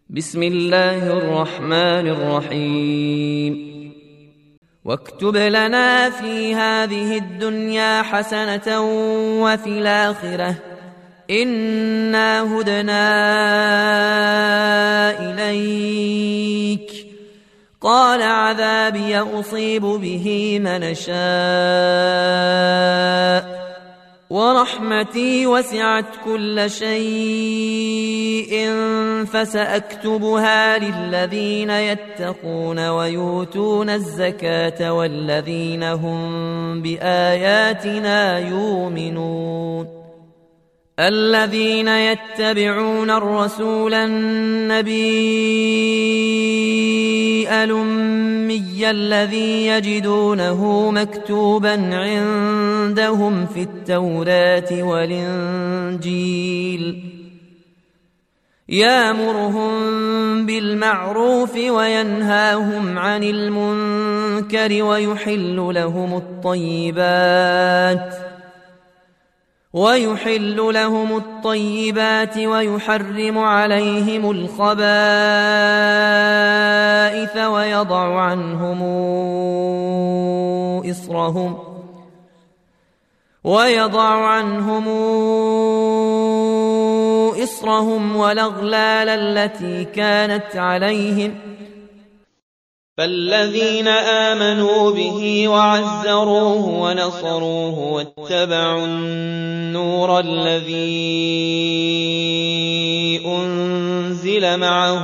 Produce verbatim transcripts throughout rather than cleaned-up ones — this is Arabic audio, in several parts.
بسم الله الرحمن الرحيم واكتب لنا في هذه الدنيا حسنة وفي الآخرة إنا هدنا إليك قال عذابي أصيب به من شاء ورحمتي وسعت كل شيء فسأكتبها للذين يتقون ويؤتون الزكاة والذين هم بآياتنا يؤمنون الذين يتبعون الرسول النبي الأمي الذي يجدونه مكتوبا عندهم في التوراة والإنجيل يأمرهم بالمعروف وينهاهم عن المنكر ويحل لهم الطيبات ويحل لهم الطيبات ويحرم عليهم الخبائث ويضع عنهم إصرهم ويضع عنهم إصرهم والأغلال التي كانت عليهم فالذين آمنوا به وعزروه ونصروه واتبعوا النور الذي أنزل معه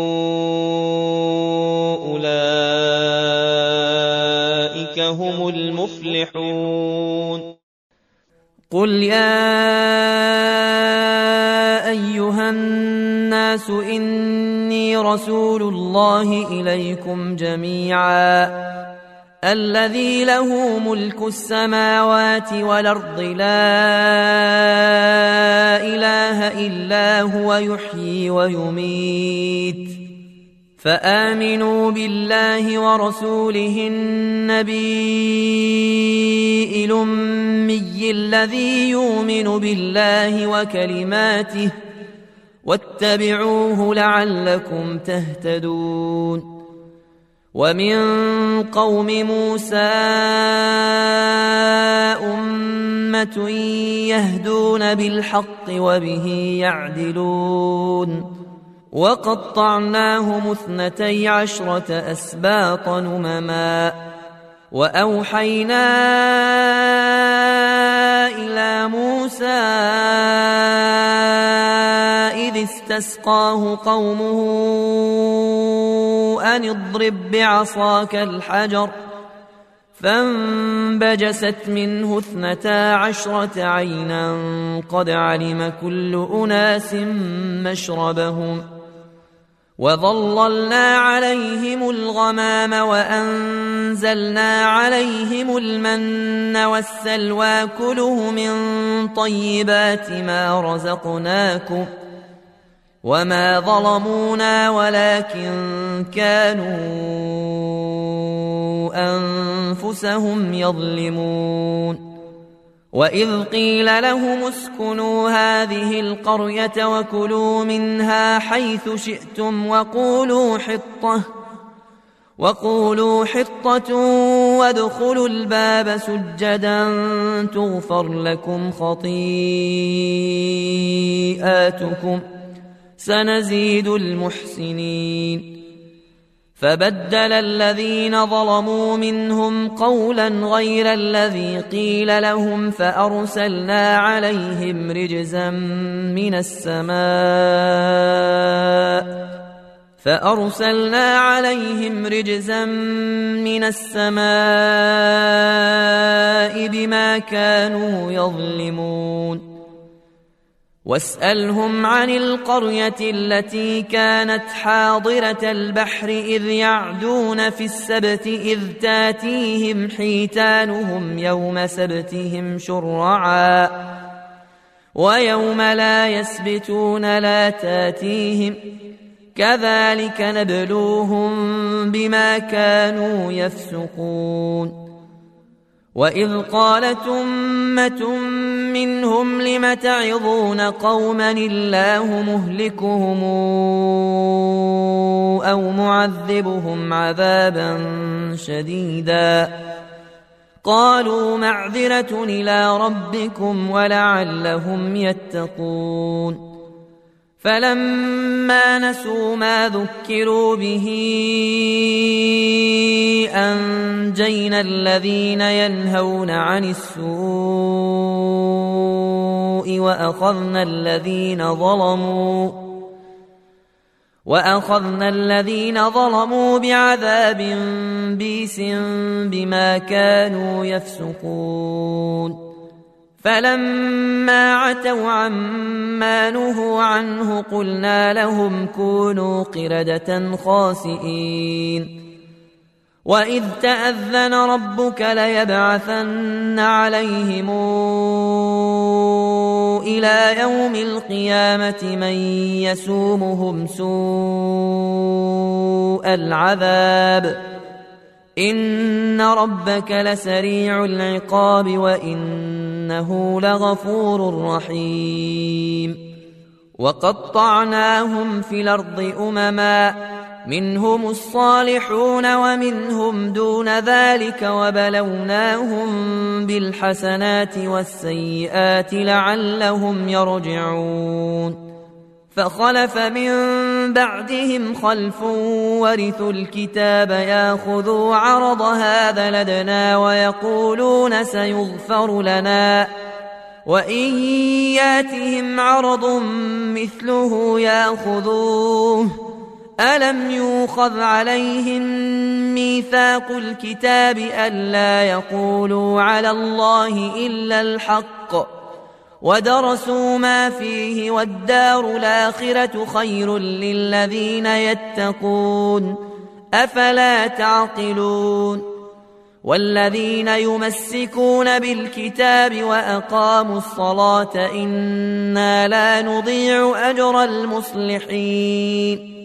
أولئك هم المفلحون قل يا أيها الناس إني رسول الله إليكم جميعا الذي له ملك السماوات والأرض لا إله إلا هو يحيي ويميت فآمنوا بالله ورسوله النبي الأمي الذي يؤمن بالله وكلماته واتبعوه لعلكم تهتدون ومن قوم موسى أمة يهدون بالحق وبه يعدلون وقطعناهم اثنتي عشرة أسباط أمما وأوحينا إلى موسى إذ استسقاه قومه أن اضرب بعصاك الحجر فانبجست منه اثنتا عشرة عينا قد علم كل أناس مشربهم وظللنا عليهم الغمام وأنزلنا عليهم المن والسلوى كلوا من طيبات ما رزقناكم وما ظلمونا ولكن كانوا أنفسهم يظلمون وإذ قيل لهم اسكنوا هذه القرية وكلوا منها حيث شئتم وقولوا حطة وقولوا حطة وادخلوا الباب سجدا تغفر لكم خطيئاتكم سنزيد المحسنين فبدل الذين ظلموا منهم قولا غير الذي قيل لهم فأرسلنا عليهم رجزا من السماء فأرسلنا عليهم رجزا من السماء بما كانوا يظلمون واسألهم عن القرية التي كانت حاضرة البحر إذ يعدون في السبت إذ تاتيهم حيتانهم يوم سبتهم شرعا ويوم لا يسبتون لا تاتيهم كذلك نبلوهم بما كانوا يفسقون وإذ قالت أمة منهم لم تعظون قوما الله مهلكهم يعذبهم عذابا شديدا قالوا معذرة إلى ربكم ولعلهم يتقون فلما نسوا ما ذكروا به أنجينا الذين ينهون عن السوء وأخذنا الذين ظلموا وأخذنا الذين ظلموا بعذاب بئيس بما كانوا يفسقون فلما عتوا عما نهوا عنه قلنا لهم كونوا قردة خاسئين وإذ تأذن ربك ليبعثن عليهم إلى يوم القيامة من يسومهم سوء العذاب إن ربك لسريع العقاب وإنه لغفور رحيم وقطعناهم في الأرض أمما منهم الصالحون ومنهم دون ذلك وبلوناهم بالحسنات والسيئات لعلهم يرجعون فخلف من بعدهم خلف ورثوا الكتاب ياخذوا عرض هذا لدنا ويقولون سيغفر لنا وإن ياتهم عرض مثله ياخذوه ألم يوخذ عليهم ميثاق الكتاب ألا يقولوا على الله إلا الحق ودرسوا ما فيه والدار الآخرة خير للذين يتقون أفلا تعقلون والذين يمسكون بالكتاب وأقاموا الصلاة إنا لا نضيع أجر المصلحين